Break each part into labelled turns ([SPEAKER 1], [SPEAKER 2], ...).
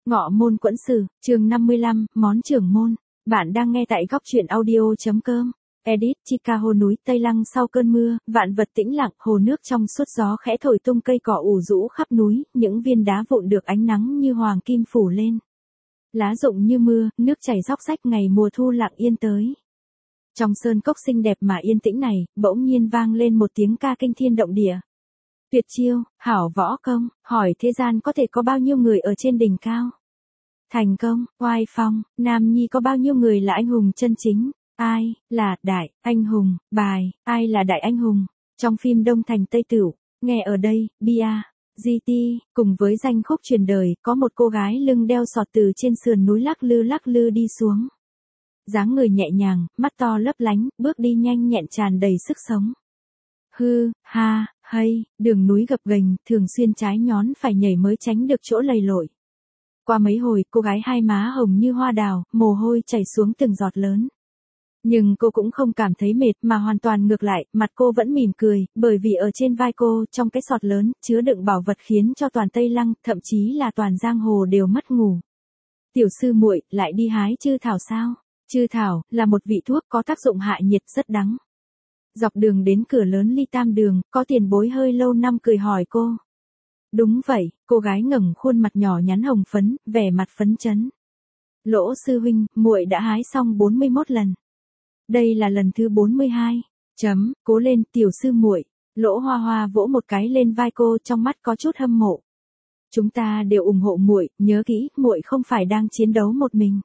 [SPEAKER 1] Ngọ môn quẫn sử, chương 55, món trưởng môn. Bạn đang nghe tại góc truyện audio.com. Edit, Chicago núi Tây Lăng sau cơn mưa, vạn vật tĩnh lặng, hồ nước trong suốt gió khẽ thổi tung cây cỏ ủ rũ khắp núi, những viên đá vụn được ánh nắng như hoàng kim phủ lên. Lá rụng như mưa, nước chảy róc rách ngày mùa thu lặng yên tới. Trong sơn cốc xinh đẹp mà yên tĩnh này, bỗng nhiên vang lên một tiếng ca kinh thiên động địa. Tuyệt chiêu, hảo võ công, hỏi thế gian có thể có bao nhiêu người ở trên đỉnh cao. Thành công, oai phong, nam nhi có bao nhiêu người là anh hùng chân chính, ai là đại anh hùng, bài, ai là đại anh hùng. Trong phim Đông Thành Tây Tửu, nghe ở đây, Bia, GT, cùng với danh khúc truyền đời, có một cô gái lưng đeo sọt từ trên sườn núi lắc lư đi xuống. Dáng người nhẹ nhàng, mắt to lấp lánh, bước đi nhanh nhẹn tràn đầy sức sống. Hư, ha, hay, đường núi gập ghềnh, thường xuyên trái nhón phải nhảy mới tránh được chỗ lầy lội. Qua mấy hồi, cô gái hai má hồng như hoa đào, mồ hôi chảy xuống từng giọt lớn. Nhưng cô cũng không cảm thấy mệt mà hoàn toàn ngược lại, mặt cô vẫn mỉm cười, bởi vì ở trên vai cô, trong cái sọt lớn, chứa đựng bảo vật khiến cho toàn Tây Lăng, thậm chí là toàn giang hồ đều mất ngủ. Tiểu sư muội, lại đi hái chư thảo sao? Chư thảo, là một vị thuốc có tác dụng hạ nhiệt rất đắng. Dọc đường đến cửa lớn Ly Tam Đường, có tiền bối hơi lâu năm cười hỏi cô. Đúng vậy, cô gái ngẩng khuôn mặt nhỏ nhắn hồng phấn, vẻ mặt phấn chấn. Lỗ sư huynh, muội đã hái xong 41 lần. Đây là lần thứ 42. Cố lên tiểu sư muội. Lỗ Hoa Hoa vỗ một cái lên vai cô, trong mắt có chút hâm mộ. Chúng ta đều ủng hộ muội, nhớ kỹ, muội không phải đang chiến đấu một mình.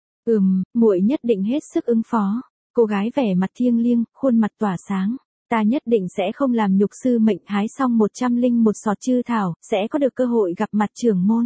[SPEAKER 1] Muội nhất định hết sức ứng phó. Cô gái vẻ mặt thiêng liêng, khuôn mặt tỏa sáng. Ta nhất định sẽ không làm nhục sư mệnh, hái xong 101 sọt chư thảo, sẽ có được cơ hội gặp mặt trưởng môn.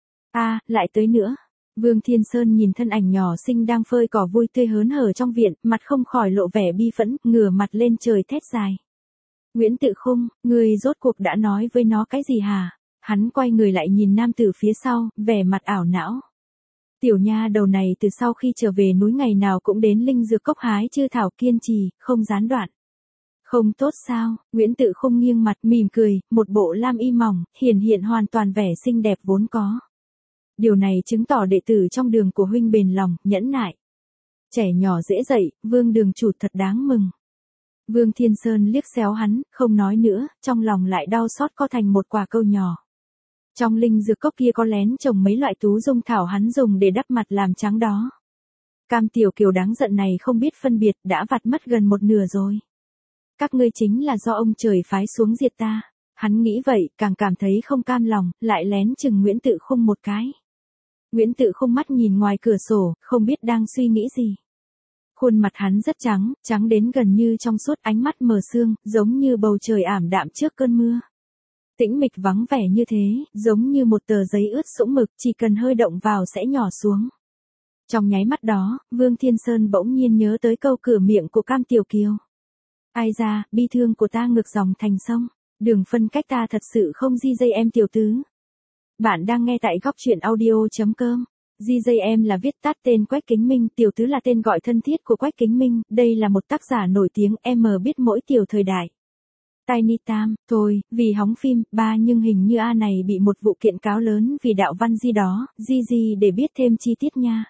[SPEAKER 1] Lại tới nữa. Vương Thiên Sơn nhìn thân ảnh nhỏ xinh đang phơi cỏ vui tươi hớn hở trong viện, mặt không khỏi lộ vẻ bi phẫn, ngửa mặt lên trời thét dài. Nguyễn Tự Khung, ngươi rốt cuộc đã nói với nó cái gì hả? Hắn quay người lại nhìn nam tử phía sau, vẻ mặt ảo não. Tiểu nha đầu này từ sau khi trở về núi ngày nào cũng đến linh dược cốc hái chư thảo, kiên trì, không gián đoạn. Không tốt sao? Nguyễn Tự Khung nghiêng mặt mỉm cười, một bộ lam y mỏng, hiện hoàn toàn vẻ xinh đẹp vốn có. Điều này chứng tỏ đệ tử trong đường của huynh bền lòng, nhẫn nại. Trẻ nhỏ dễ dạy, Vương đường chủ thật đáng mừng. Vương Thiên Sơn liếc xéo hắn, không nói nữa, trong lòng lại đau xót co thành một quả câu nhỏ. Trong linh dược cốc kia có lén trồng mấy loại tú dung thảo hắn dùng để đắp mặt làm trắng đó. Cam Tiểu Kiều đáng giận này không biết phân biệt, đã vặt mất gần một nửa rồi. Các ngươi chính là do ông trời phái xuống diệt ta. Hắn nghĩ vậy, càng cảm thấy không cam lòng, lại lén chừng Nguyễn Tự Khung một cái. Nguyễn Tự Khung mắt nhìn ngoài cửa sổ, không biết đang suy nghĩ gì. Khuôn mặt hắn rất trắng, trắng đến gần như trong suốt, ánh mắt mờ sương, giống như bầu trời ảm đạm trước cơn mưa. Tĩnh mịch vắng vẻ như thế, giống như một tờ giấy ướt sũng mực, chỉ cần hơi động vào sẽ nhỏ xuống. Trong nháy mắt đó, Vương Thiên Sơn bỗng nhiên nhớ tới câu cửa miệng của Cam Tiểu Kiều. Ai ra, bi thương của ta ngược dòng thành sông, đường phân cách ta thật sự không di dây em tiểu tứ. Bạn đang nghe tại góc truyện audio.com. GJM là viết tắt tên Quách Kính Minh, tiểu tứ là tên gọi thân thiết của Quách Kính Minh, đây là một tác giả nổi tiếng, em biết mỗi tiểu thời đại. Tiny Tam, thôi, vì hóng phim, nhưng hình như A này bị một vụ kiện cáo lớn vì đạo văn gì đó, gì để biết thêm chi tiết nha.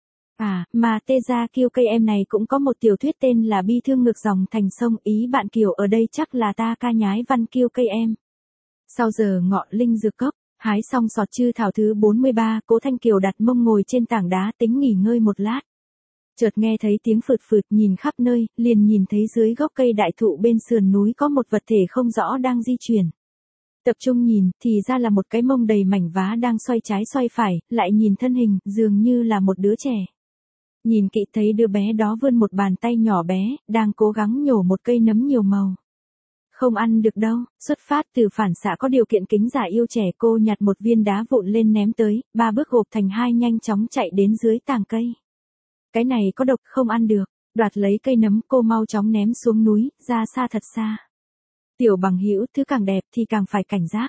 [SPEAKER 1] Mà tê ra Kiêu cây em này cũng có một tiểu thuyết tên là Bi Thương Ngược Dòng Thành Sông, ý bạn Kiều ở đây chắc là ta ca nhái văn Kiêu cây em. Sau giờ ngọ linh dược cốc, hái xong sọt chư thảo thứ 43, Cố Thanh Kiều đặt mông ngồi trên tảng đá tính nghỉ ngơi một lát. Chợt nghe thấy tiếng phượt nhìn khắp nơi, liền nhìn thấy dưới gốc cây đại thụ bên sườn núi có một vật thể không rõ đang di chuyển. Tập trung nhìn, thì ra là một cái mông đầy mảnh vá đang xoay trái xoay phải, lại nhìn thân hình, dường như là một đứa trẻ. Nhìn kỹ thấy đứa bé đó vươn một bàn tay nhỏ bé, đang cố gắng nhổ một cây nấm nhiều màu. Không ăn được đâu, xuất phát từ phản xạ có điều kiện kính giả yêu trẻ, cô nhặt một viên đá vụn lên ném tới, 3 bước gộp thành 2 nhanh chóng chạy đến dưới tàng cây. Cái này có độc, không ăn được. Đoạt lấy cây nấm, cô mau chóng ném xuống núi, ra xa thật xa. Tiểu bằng hữu, thứ càng đẹp thì càng phải cảnh giác.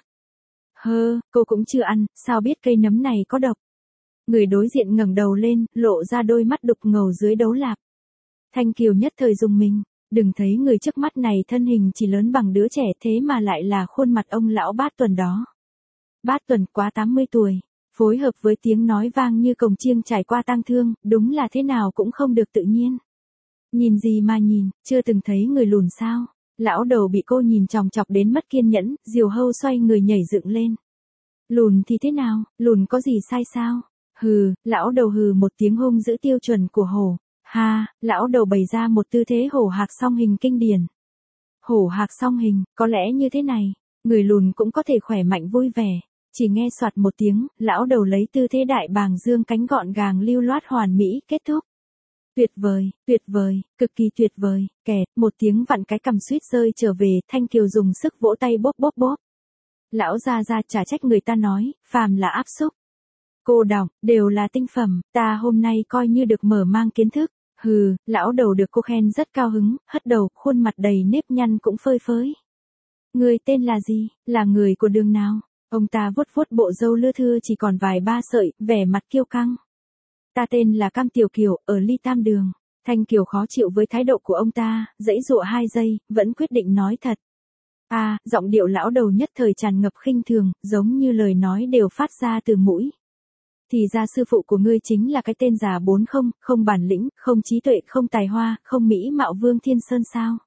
[SPEAKER 1] Cô cũng chưa ăn, sao biết cây nấm này có độc? Người đối diện ngẩng đầu lên, lộ ra đôi mắt đục ngầu dưới đấu lạp. Thanh Kiều nhất thời rùng mình, đừng thấy người trước mắt này thân hình chỉ lớn bằng đứa trẻ thế mà lại là khuôn mặt ông lão Bát Tuần đó. Bát Tuần quá 80 tuổi, phối hợp với tiếng nói vang như cồng chiêng trải qua tang thương, đúng là thế nào cũng không được tự nhiên. Nhìn gì mà nhìn, chưa từng thấy người lùn sao? Lão đầu bị cô nhìn chòng chọc đến mất kiên nhẫn, diều hâu xoay người nhảy dựng lên. Lùn thì thế nào, lùn có gì sai sao? Hừ, lão đầu hừ một tiếng hung dữ tiêu chuẩn của hổ. Ha, lão đầu bày ra một tư thế hổ hạc song hình kinh điển. Hổ hạc song hình, có lẽ như thế này, người lùn cũng có thể khỏe mạnh vui vẻ. Chỉ nghe soạt một tiếng, lão đầu lấy tư thế đại bàng dương cánh gọn gàng lưu loát hoàn mỹ, kết thúc. Tuyệt vời, cực kỳ tuyệt vời, kẹt, một tiếng vặn cái cằm suýt rơi trở về, Thanh Kiều dùng sức vỗ tay bóp bóp bóp. Lão gia gia chả trách người ta nói, phàm là áp xúc. Cô đọc, đều là tinh phẩm, ta hôm nay coi như được mở mang kiến thức. Hừ, lão đầu được cô khen rất cao hứng, hất đầu, khuôn mặt đầy nếp nhăn cũng phơi phới. Người tên là gì, là người của đường nào? Ông ta vuốt vuốt bộ râu lưa thưa chỉ còn vài ba sợi, vẻ mặt kiêu căng. Ta tên là Cam Tiểu Kiều, ở Ly Tam Đường. Thanh Kiều khó chịu với thái độ của ông ta, giãy giụa 2 giây, vẫn quyết định nói thật. Giọng điệu lão đầu nhất thời tràn ngập khinh thường, giống như lời nói đều phát ra từ mũi. Thì ra sư phụ của ngươi chính là cái tên già 40, không bản lĩnh, không trí tuệ, không tài hoa, không mỹ mạo Vương Thiên Sơn sao?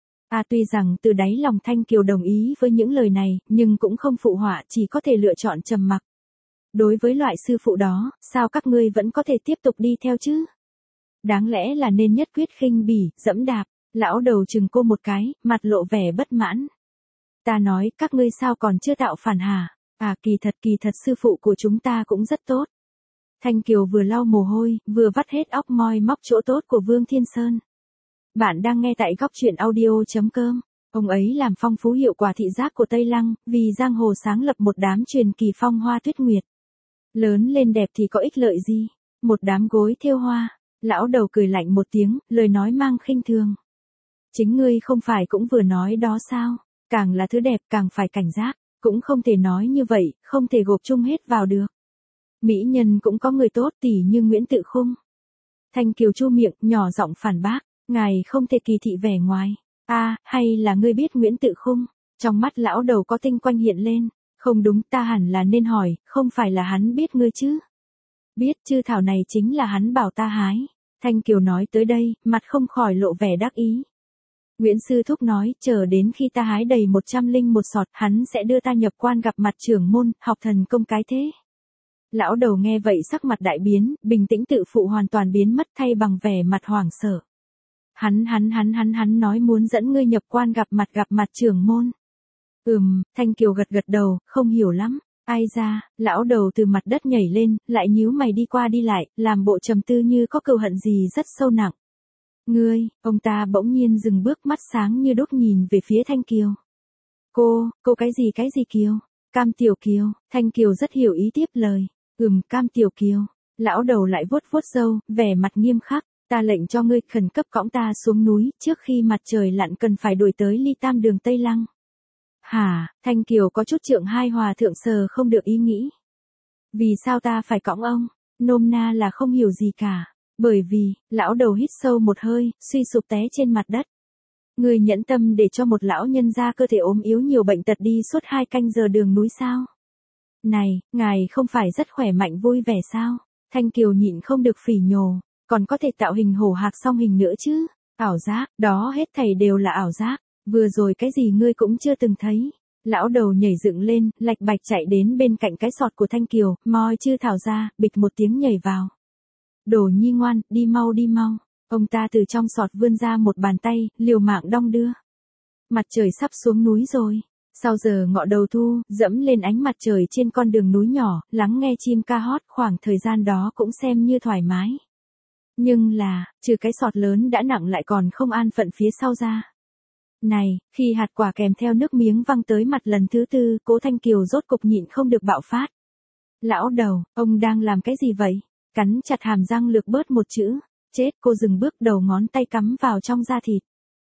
[SPEAKER 1] Tuy rằng từ đáy lòng Thanh Kiều đồng ý với những lời này, nhưng cũng không phụ họa, chỉ có thể lựa chọn trầm mặc. Đối với loại sư phụ đó, sao các ngươi vẫn có thể tiếp tục đi theo chứ? Đáng lẽ là nên nhất quyết khinh bỉ, dẫm đạp. Lão đầu chừng cô một cái, mặt lộ vẻ bất mãn. Ta nói, các ngươi sao còn chưa tạo phản hả? Kỳ thật sư phụ của chúng ta cũng rất tốt. Thanh Kiều vừa lau mồ hôi, vừa vắt hết óc moi móc chỗ tốt của Vương Thiên Sơn. Bạn đang nghe tại góc truyện audio.com. Ông ấy làm phong phú hiệu quả thị giác của Tây Lăng, vì giang hồ sáng lập một đám truyền kỳ phong hoa tuyết nguyệt. Lớn lên đẹp thì có ích lợi gì? Một đám gối thêu hoa. Lão đầu cười lạnh một tiếng, lời nói mang khinh thường. Chính ngươi không phải cũng vừa nói đó sao? Càng là thứ đẹp càng phải cảnh giác. Cũng không thể nói như vậy, không thể gộp chung hết vào được. Mỹ nhân cũng có người tốt tỉ như Nguyễn Tự Khung. Thanh Kiều chu miệng, nhỏ giọng phản bác. Ngài không thể kỳ thị vẻ ngoài. Hay là ngươi biết Nguyễn Tự Khung? Trong mắt lão đầu có tinh quang hiện lên. Không đúng, ta hẳn là nên hỏi, không phải là hắn biết ngươi chứ? Biết chứ, thảo này chính là hắn bảo ta hái. Thanh Kiều nói tới đây, mặt không khỏi lộ vẻ đắc ý. Nguyễn Sư Thúc nói, chờ đến khi ta hái đầy 101 sọt, hắn sẽ đưa ta nhập quan gặp mặt trưởng môn, học thần công cái thế. Lão đầu nghe vậy sắc mặt đại biến, bình tĩnh tự phụ hoàn toàn biến mất thay bằng vẻ mặt hoảng sợ. Hắn nói muốn dẫn ngươi nhập quan gặp mặt trưởng môn. Thanh Kiều gật đầu, không hiểu lắm. Ai ra, lão đầu từ mặt đất nhảy lên, lại nhíu mày đi qua đi lại, làm bộ trầm tư như có cừu hận gì rất sâu nặng. Ngươi, ông ta bỗng nhiên dừng bước, mắt sáng như đuốc nhìn về phía Thanh Kiều. Cô cái gì Kiều? Cam Tiểu Kiều, Thanh Kiều rất hiểu ý tiếp lời. Cam Tiểu Kiều. Lão đầu lại vuốt vuốt râu, vẻ mặt nghiêm khắc. Ta lệnh cho ngươi khẩn cấp cõng ta xuống núi, trước khi mặt trời lặn cần phải đuổi tới Ly Tam Đường Tây Lăng. Hả? Thanh Kiều có chút trượng hai hòa thượng sờ không được ý nghĩ. Vì sao ta phải cõng ông? Nôm na là không hiểu gì cả. Bởi vì, lão đầu hít sâu một hơi, suy sụp té trên mặt đất. Ngươi nhẫn tâm để cho một lão nhân gia cơ thể ốm yếu nhiều bệnh tật đi suốt 2 canh giờ đường núi sao? Này, ngài không phải rất khỏe mạnh vui vẻ sao? Thanh Kiều nhịn không được phỉ nhổ, còn có thể tạo hình hổ hạc song hình nữa chứ? Ảo giác, đó hết thảy đều là ảo giác. Vừa rồi cái gì ngươi cũng chưa từng thấy. Lão đầu nhảy dựng lên, lạch bạch chạy đến bên cạnh cái sọt của Thanh Kiều, moi chư thảo ra, bịch một tiếng nhảy vào. Đồ nhi ngoan, đi mau. Ông ta từ trong sọt vươn ra một bàn tay, liều mạng đong đưa. Mặt trời sắp xuống núi rồi. Sau giờ ngọ đầu thu, dẫm lên ánh mặt trời trên con đường núi nhỏ, lắng nghe chim ca hót, khoảng thời gian đó cũng xem như thoải mái. Nhưng là, trừ cái sọt lớn đã nặng lại còn không an phận phía sau ra. Này, khi hạt quả kèm theo nước miếng văng tới mặt lần thứ 4, Cố Thanh Kiều rốt cục nhịn không được bạo phát. Lão đầu, ông đang làm cái gì vậy? Cắn chặt hàm răng lược bớt một chữ. Chết, cô dừng bước, đầu ngón tay cắm vào trong da thịt.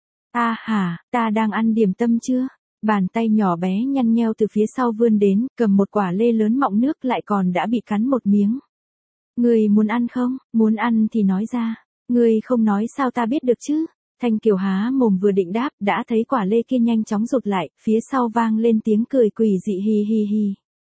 [SPEAKER 1] Ta đang ăn điểm tâm chưa? Bàn tay nhỏ bé nhăn nheo từ phía sau vươn đến, cầm một quả lê lớn mọng nước lại còn đã bị cắn một miếng. Người muốn ăn không? Muốn ăn thì nói ra. Người không nói sao ta biết được chứ? Thanh Kiều há mồm vừa định đáp, đã thấy quả lê kia nhanh chóng rụt lại, phía sau vang lên tiếng cười quỷ dị hi hi hi.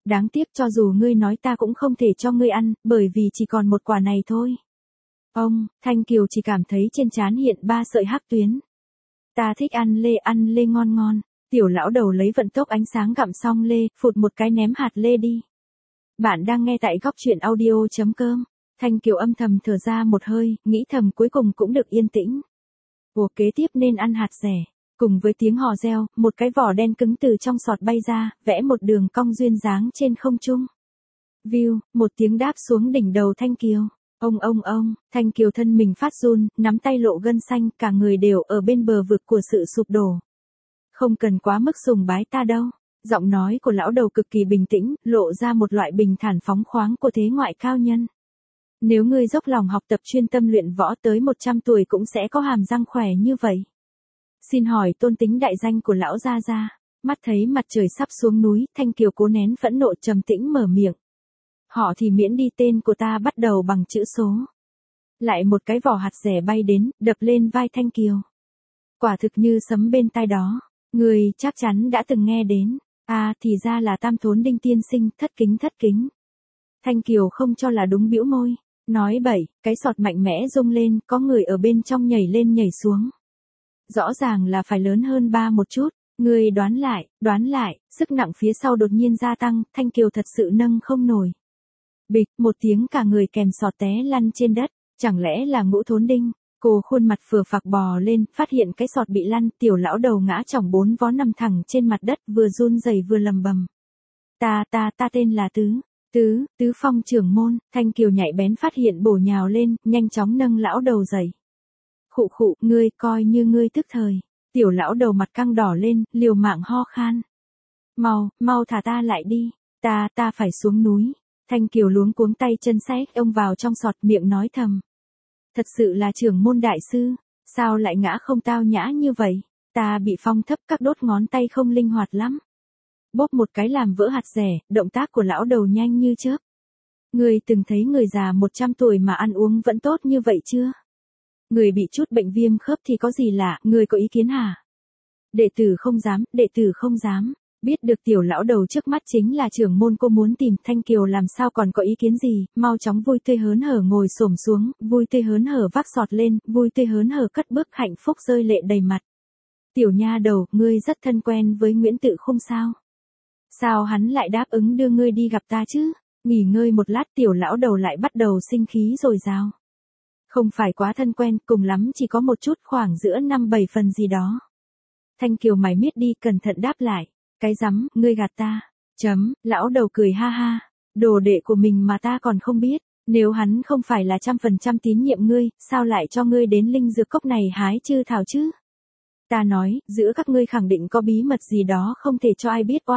[SPEAKER 1] Đáng tiếc cho dù ngươi nói ta cũng không thể cho ngươi ăn, bởi vì chỉ còn một quả này thôi. Ông, Thanh Kiều chỉ cảm thấy trên trán hiện 3 sợi hắc tuyến. Ta thích ăn lê ngon ngon. Tiểu lão đầu lấy vận tốc ánh sáng gặm xong lê, phụt một cái ném hạt lê đi. Bạn đang nghe tại góc truyện audio.com. Thanh Kiều âm thầm thở ra một hơi, nghĩ thầm cuối cùng cũng được yên tĩnh. Ủa kế tiếp nên ăn hạt rẻ. Cùng với tiếng hò reo, một cái vỏ đen cứng từ trong sọt bay ra, vẽ một đường cong duyên dáng trên không trung. View, một tiếng đáp xuống đỉnh đầu Thanh Kiều. Ông, Thanh Kiều thân mình phát run, nắm tay lộ gân xanh, cả người đều ở bên bờ vực của sự sụp đổ. Không cần quá mức sùng bái ta đâu. Giọng nói của lão đầu cực kỳ bình tĩnh, lộ ra một loại bình thản phóng khoáng của thế ngoại cao nhân. Nếu ngươi dốc lòng học tập chuyên tâm luyện võ tới 100 tuổi cũng sẽ có hàm răng khỏe như vậy. Xin hỏi tôn tính đại danh của lão gia gia. Mắt thấy mặt trời sắp xuống núi, Thanh Kiều cố nén phẫn nộ trầm tĩnh mở miệng. Họ thì miễn đi, tên của ta bắt đầu bằng chữ số. Lại một cái vỏ hạt rẻ bay đến, đập lên vai Thanh Kiều. Quả thực như sấm bên tai đó. Người chắc chắn đã từng nghe đến. À thì ra là Tam Thốn Đinh tiên sinh, thất kính. Thanh Kiều không cho là đúng bĩu môi. Nói bậy, cái sọt mạnh mẽ rung lên, có người ở bên trong nhảy lên nhảy xuống. Rõ ràng là phải lớn hơn 3 một chút. Người đoán lại, sức nặng phía sau đột nhiên gia tăng, Thanh Kiều thật sự nâng không nổi. Bịch, một tiếng cả người kèm sọt té lăn trên đất, chẳng lẽ là Ngũ Thốn Đinh? Cô khuôn mặt phờ phạc bò lên, phát hiện cái sọt bị lăn, tiểu lão đầu ngã chỏng 4 vó nằm thẳng trên mặt đất, vừa run rẩy vừa lầm bầm. Ta tên là Tứ Phong trưởng môn. Thanh Kiều nhạy bén phát hiện bổ nhào lên, nhanh chóng nâng lão đầu dậy. Khụ, ngươi coi như ngươi tức thời. Tiểu lão đầu mặt căng đỏ lên, liều mạng ho khan. Mau thả ta lại đi, ta phải xuống núi. Thanh Kiều luống cuống tay chân xách ông vào trong sọt, miệng nói thầm. Thật sự là trưởng môn đại sư, sao lại ngã không tao nhã như vậy, ta bị phong thấp, các đốt ngón tay không linh hoạt lắm. Bóp một cái làm vỡ hạt rẻ, động tác của lão đầu nhanh như chớp. Người từng thấy người già 100 tuổi mà ăn uống vẫn tốt như vậy chưa? Người bị chút bệnh viêm khớp thì có gì lạ, người có ý kiến hả? Đệ tử không dám. Biết được tiểu lão đầu trước mắt chính là trưởng môn cô muốn tìm, Thanh Kiều làm sao còn có ý kiến gì, mau chóng vui tươi hớn hở ngồi xổm xuống, vui tươi hớn hở vác sọt lên, vui tươi hớn hở cất bước hạnh phúc rơi lệ đầy mặt. Tiểu nha đầu, ngươi rất thân quen với Nguyễn Tự Khung sao? Sao hắn lại đáp ứng đưa ngươi đi gặp ta chứ? Nghỉ ngơi một lát tiểu lão đầu lại bắt đầu sinh khí dồi dào. Không phải quá thân quen, cùng lắm chỉ có một chút, khoảng giữa 5-7 phần gì đó. Thanh Kiều mày miết đi cẩn thận đáp lại. Cái rắm, ngươi gạt ta. Lão đầu cười ha ha. Đồ đệ của mình mà ta còn không biết. Nếu hắn không phải là 100% tín nhiệm ngươi, sao lại cho ngươi đến linh dược cốc này hái chư thảo chứ? Ta nói, giữa các ngươi khẳng định có bí mật gì đó không thể cho ai biết. Oa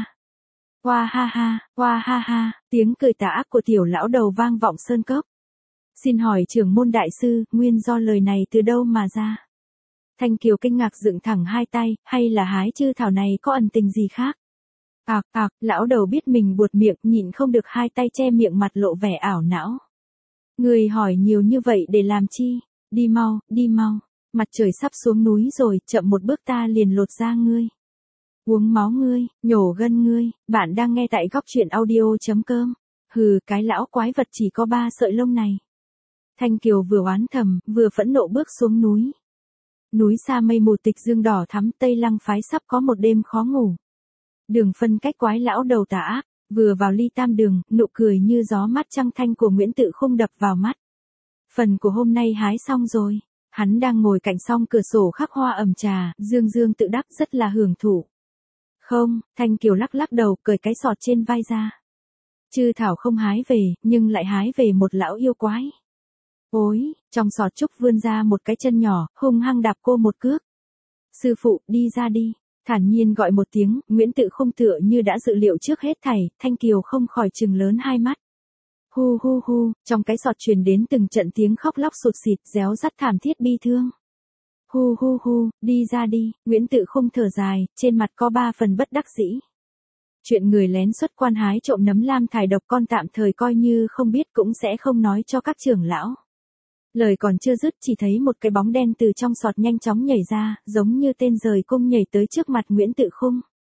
[SPEAKER 1] ha ha, tiếng cười tà ác của tiểu lão đầu vang vọng sơn cốc. Xin hỏi trưởng môn đại sư, nguyên do lời này từ đâu mà ra? Thanh Kiều kinh ngạc dựng thẳng hai tay, hay là hái chư thảo này có ẩn tình gì khác? Lão đầu biết mình buột miệng, nhịn không được hai tay che miệng, mặt lộ vẻ ảo não. Người hỏi nhiều như vậy để làm chi? Đi mau, mặt trời sắp xuống núi rồi, chậm một bước ta liền lột da ngươi. Uống máu ngươi, nhổ gân ngươi. Bạn đang nghe tại góc truyện audio.com. Hừ, cái lão quái vật chỉ có 3 sợi lông này. Thanh Kiều vừa oán thầm, vừa phẫn nộ bước xuống núi. Núi xa mây mù tịch dương đỏ thắm, Tây Lăng phái sắp có một đêm khó ngủ. Đường phân cách quái lão đầu tà ác, vừa vào ly tam đường, nụ cười như gió mắt trăng thanh của Nguyễn Tự Khung đập vào mắt. Phần của hôm nay hái xong rồi, hắn đang ngồi cạnh song cửa sổ khắc hoa ẩm trà, dương tự đắc rất là hưởng thụ. Không, Thanh Kiều lắc đầu, cởi cái sọt trên vai ra. Chư thảo không hái về, nhưng lại hái về một lão yêu quái. Ôi, trong sọt trúc vươn ra một cái chân nhỏ, hung hăng đạp cô một cước. Sư phụ, đi ra đi. Thản nhiên gọi một tiếng, Nguyễn Tự Khung tựa như đã dự liệu trước hết thảy, Thanh Kiều không khỏi trừng lớn hai mắt. Hu, trong cái sọt truyền đến từng trận tiếng khóc lóc sụt sịt, réo rắt thảm thiết bi thương. Hu, đi ra đi, Nguyễn Tự Khung thở dài, trên mặt có 3 phần bất đắc dĩ. Chuyện người lén xuất quan hái trộm nấm lam thải độc con tạm thời coi như không biết, cũng sẽ không nói cho các trưởng lão. Lời còn chưa dứt chỉ thấy một cái bóng đen từ trong sọt nhanh chóng nhảy ra, giống như tên rời cung nhảy tới trước mặt Nguyễn Tự Khung.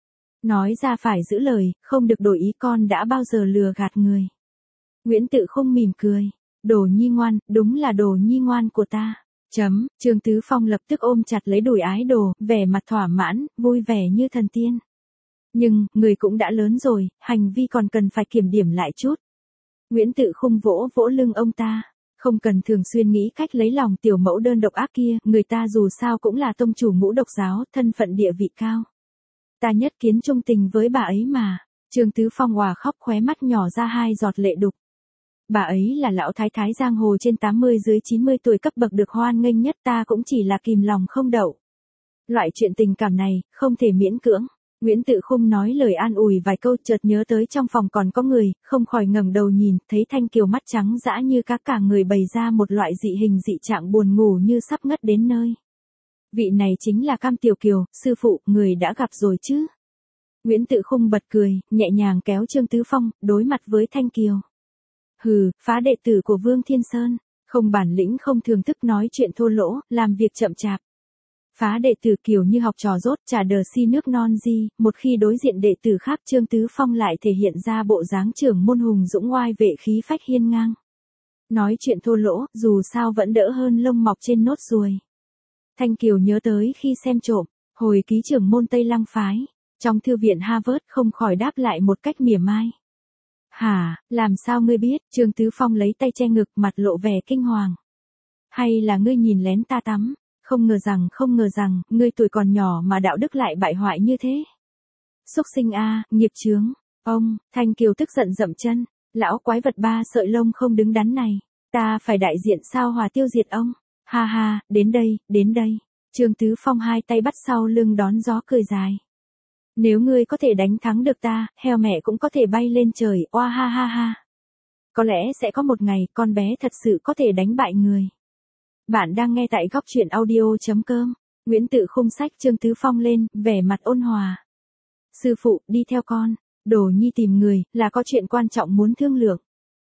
[SPEAKER 1] Nói ra phải giữ lời, không được đổi ý, con đã bao giờ lừa gạt người. Nguyễn Tự Khung mỉm cười. Đồ nhi ngoan, đúng là đồ nhi ngoan của ta. Trương Tứ Phong lập tức ôm chặt lấy đùi ái đồ, vẻ mặt thỏa mãn, vui vẻ như thần tiên. Nhưng, người cũng đã lớn rồi, hành vi còn cần phải kiểm điểm lại chút. Nguyễn Tự Khung vỗ vỗ lưng ông ta. Không cần thường xuyên nghĩ cách lấy lòng tiểu mẫu đơn độc ác kia, người ta dù sao cũng là tông chủ Ngũ Độc giáo, thân phận địa vị cao. Ta nhất kiến trung tình với bà ấy mà. Trương Tứ Phong òa khóc, khóe mắt nhỏ ra 2 giọt lệ đục. Bà ấy là lão thái thái giang hồ trên 80 dưới 90 tuổi cấp bậc được hoan nghênh nhất, ta cũng chỉ là kìm lòng không đậu. Loại chuyện tình cảm này, không thể miễn cưỡng. Nguyễn Tự Khung nói lời an ủi vài câu, chợt nhớ tới trong phòng còn có người, không khỏi ngẩng đầu nhìn, thấy Thanh Kiều mắt trắng dã như cá, cả người bày ra một loại dị hình dị trạng, buồn ngủ như sắp ngất đến nơi. Vị này chính là Cam Tiểu Kiều, sư phụ, người đã gặp rồi chứ? Nguyễn Tự Khung bật cười, nhẹ nhàng kéo Trương Tứ Phong, đối mặt với Thanh Kiều. Hừ, phá đệ tử của Vương Thiên Sơn, không bản lĩnh, không thường thức, nói chuyện thô lỗ, làm việc chậm chạp. Phá đệ tử kiểu như học trò rốt, trà đờ si nước non gì, một khi đối diện đệ tử khác, Trương Tứ Phong lại thể hiện ra bộ dáng trưởng môn hùng dũng oai vệ, khí phách hiên ngang. Nói chuyện thô lỗ, dù sao vẫn đỡ hơn lông mọc trên nốt ruồi. Thanh Kiều nhớ tới khi xem trộm, hồi ký trưởng môn Tây Lăng phái, trong thư viện Harvard, không khỏi đáp lại một cách mỉa mai. Hả, làm sao ngươi biết? Trương Tứ Phong lấy tay che ngực, mặt lộ vẻ kinh hoàng. Hay là ngươi nhìn lén ta tắm? Không ngờ rằng, ngươi tuổi còn nhỏ mà đạo đức lại bại hoại như thế. Xúc sinh a, nghiệp chướng. Ông, Thanh Kiều tức giận dậm chân. Lão quái vật 3 sợi lông không đứng đắn này. Ta phải đại diện sao hòa tiêu diệt ông. Ha ha, đến đây. Trương Tứ Phong 2 tay bắt sau lưng đón gió cười dài. Nếu ngươi có thể đánh thắng được ta, heo mẹ cũng có thể bay lên trời, oa ha ha ha. Có lẽ sẽ có một ngày, con bé thật sự có thể đánh bại người. Bạn đang nghe tại góc truyện audio.com. Nguyễn Tự Khung xách Trương Tứ Phong lên, vẻ mặt ôn hòa. Sư phụ, đi theo con. Đồ nhi tìm người, là có chuyện quan trọng muốn thương lượng.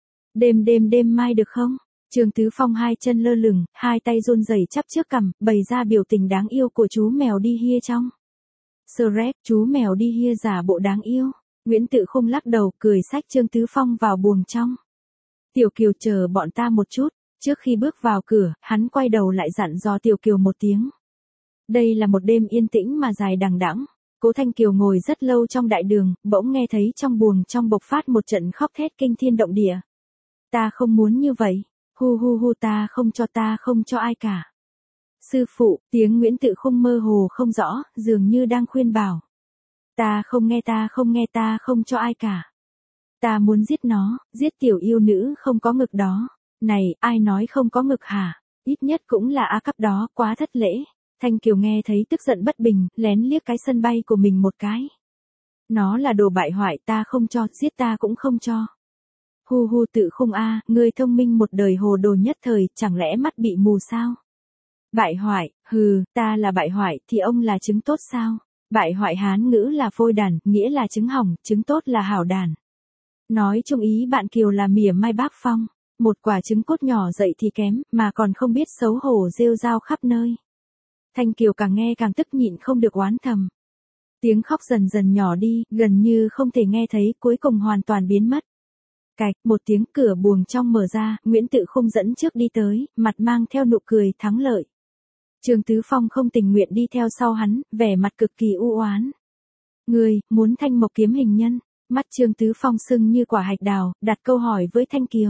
[SPEAKER 1] Đêm mai được không? Trương Tứ Phong 2 chân lơ lửng, 2 tay run rẩy chắp trước cằm, bày ra biểu tình đáng yêu của chú mèo đi hia trong. Shrek, chú mèo đi hia giả bộ đáng yêu. Nguyễn Tự Khung lắc đầu, cười xách Trương Tứ Phong vào buồng trong. Tiểu Kiều, chờ bọn ta một chút. Trước khi bước vào cửa, hắn quay đầu lại dặn dò Tiểu Kiều một tiếng. Đây là một đêm yên tĩnh mà dài đằng đẵng. Cố Thanh Kiều ngồi rất lâu trong đại đường, bỗng nghe thấy trong buồng trong bộc phát một trận khóc thét kinh thiên động địa. Ta không muốn như vậy. Hu, ta không cho ai cả. Sư phụ, tiếng Nguyễn Tự Khung mơ hồ không rõ, dường như đang khuyên bảo. Ta không nghe, ta không cho ai cả. Ta muốn giết nó, giết tiểu yêu nữ không có ngực đó. Này, ai nói không có ngực hả? Ít nhất cũng là A cấp đó, quá thất lễ. Thanh Kiều nghe thấy tức giận bất bình, lén liếc cái sân bay của mình một cái. Nó là đồ bại hoại, ta không cho, giết ta cũng không cho. Hu, Tự Khung a, ngươi thông minh một đời hồ đồ nhất thời, chẳng lẽ mắt bị mù sao? Bại hoại, hừ, ta là bại hoại, thì ông là trứng tốt sao? Bại hoại Hán ngữ là phôi đàn, nghĩa là trứng hỏng, trứng tốt là hảo đàn. Nói chung ý bạn Kiều là mỉa mai bác Phong. Một quả trứng cốt nhỏ dậy thì kém, mà còn không biết xấu hổ rêu rao khắp nơi. Thanh Kiều càng nghe càng tức, nhịn không được oán thầm. Tiếng khóc dần dần nhỏ đi, gần như không thể nghe thấy, cuối cùng hoàn toàn biến mất. Cạch, một tiếng, cửa buồng trong mở ra, Nguyễn Tự Khung dẫn trước đi tới, mặt mang theo nụ cười thắng lợi. Trương Tứ Phong không tình nguyện đi theo sau hắn, vẻ mặt cực kỳ u oán. Ngươi, muốn Thanh Mộc kiếm hình nhân? Mắt Trương Tứ Phong sưng như quả hạch đào, đặt câu hỏi với Thanh Kiều.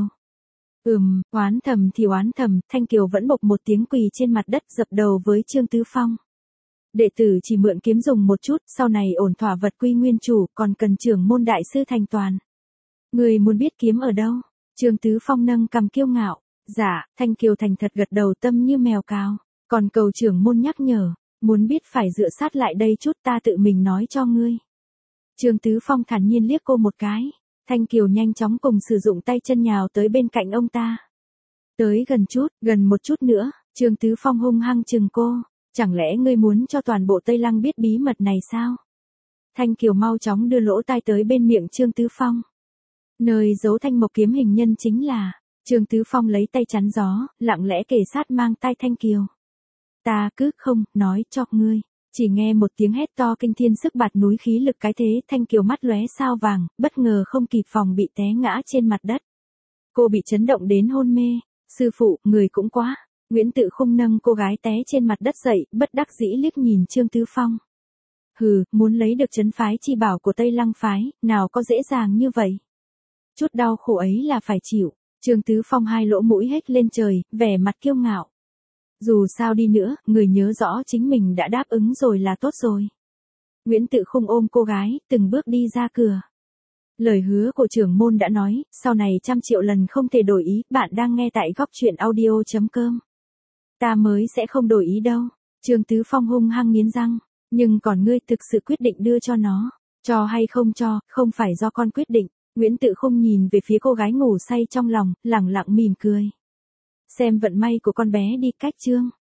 [SPEAKER 1] Oán thầm thì oán thầm, Thanh Kiều vẫn bộc một tiếng quỳ trên mặt đất dập đầu với Trương Tứ Phong. Đệ tử chỉ mượn kiếm dùng một chút, sau này ổn thỏa vật quy nguyên chủ, còn cần trưởng môn đại sư thành toàn. Người muốn biết kiếm ở đâu? Trương Tứ Phong nâng cằm kiêu ngạo. Dạ, Thanh Kiều thành thật gật đầu, tâm như mèo cào. Còn cầu trưởng môn nhắc nhở, muốn biết phải dựa sát lại đây chút, ta tự mình nói cho ngươi. Trương Tứ Phong thản nhiên liếc cô một cái. Thanh Kiều nhanh chóng cùng sử dụng tay chân nhào tới bên cạnh ông ta. Tới gần một chút nữa, Trương Tứ Phong hung hăng chừng cô. Chẳng lẽ ngươi muốn cho toàn bộ Tây Lăng biết bí mật này sao? Thanh Kiều mau chóng đưa lỗ tai tới bên miệng Trương Tứ Phong. Nơi giấu Thanh Mộc kiếm hình nhân chính là. Trương Tứ Phong lấy tay chắn gió, lặng lẽ kề sát mang tai Thanh Kiều. Ta cứ không nói cho ngươi. Chỉ nghe một tiếng hét to kinh thiên sức bạt núi khí lực cái thế, Thanh Kiều mắt lóe sao vàng, bất ngờ không kịp phòng bị té ngã trên mặt đất. Cô bị chấn động đến hôn mê. Sư phụ, người cũng quá. Nguyễn Tự Khung nâng cô gái té trên mặt đất dậy, bất đắc dĩ liếc nhìn Trương Tứ Phong. Hừ, muốn lấy được trấn phái chi bảo của Tây Lăng phái, nào có dễ dàng như vậy. Chút đau khổ ấy là phải chịu. Trương Tứ Phong hai lỗ mũi hét lên trời, vẻ mặt kiêu ngạo. Dù sao đi nữa, người nhớ rõ chính mình đã đáp ứng rồi là tốt rồi. Nguyễn Tự Khung ôm cô gái, từng bước đi ra cửa. Lời hứa của trưởng môn đã nói, sau này 100 triệu lần không thể đổi ý, bạn đang nghe tại góc truyện audio.com. Ta mới sẽ không đổi ý đâu. Trương Tứ Phong hung hăng nghiến răng, nhưng còn ngươi thực sự quyết định đưa cho nó, cho hay không cho, không phải do con quyết định. Nguyễn Tự Khung nhìn về phía cô gái ngủ say trong lòng, lẳng lặng mỉm cười. Xem vận may của con bé đi, cách Trương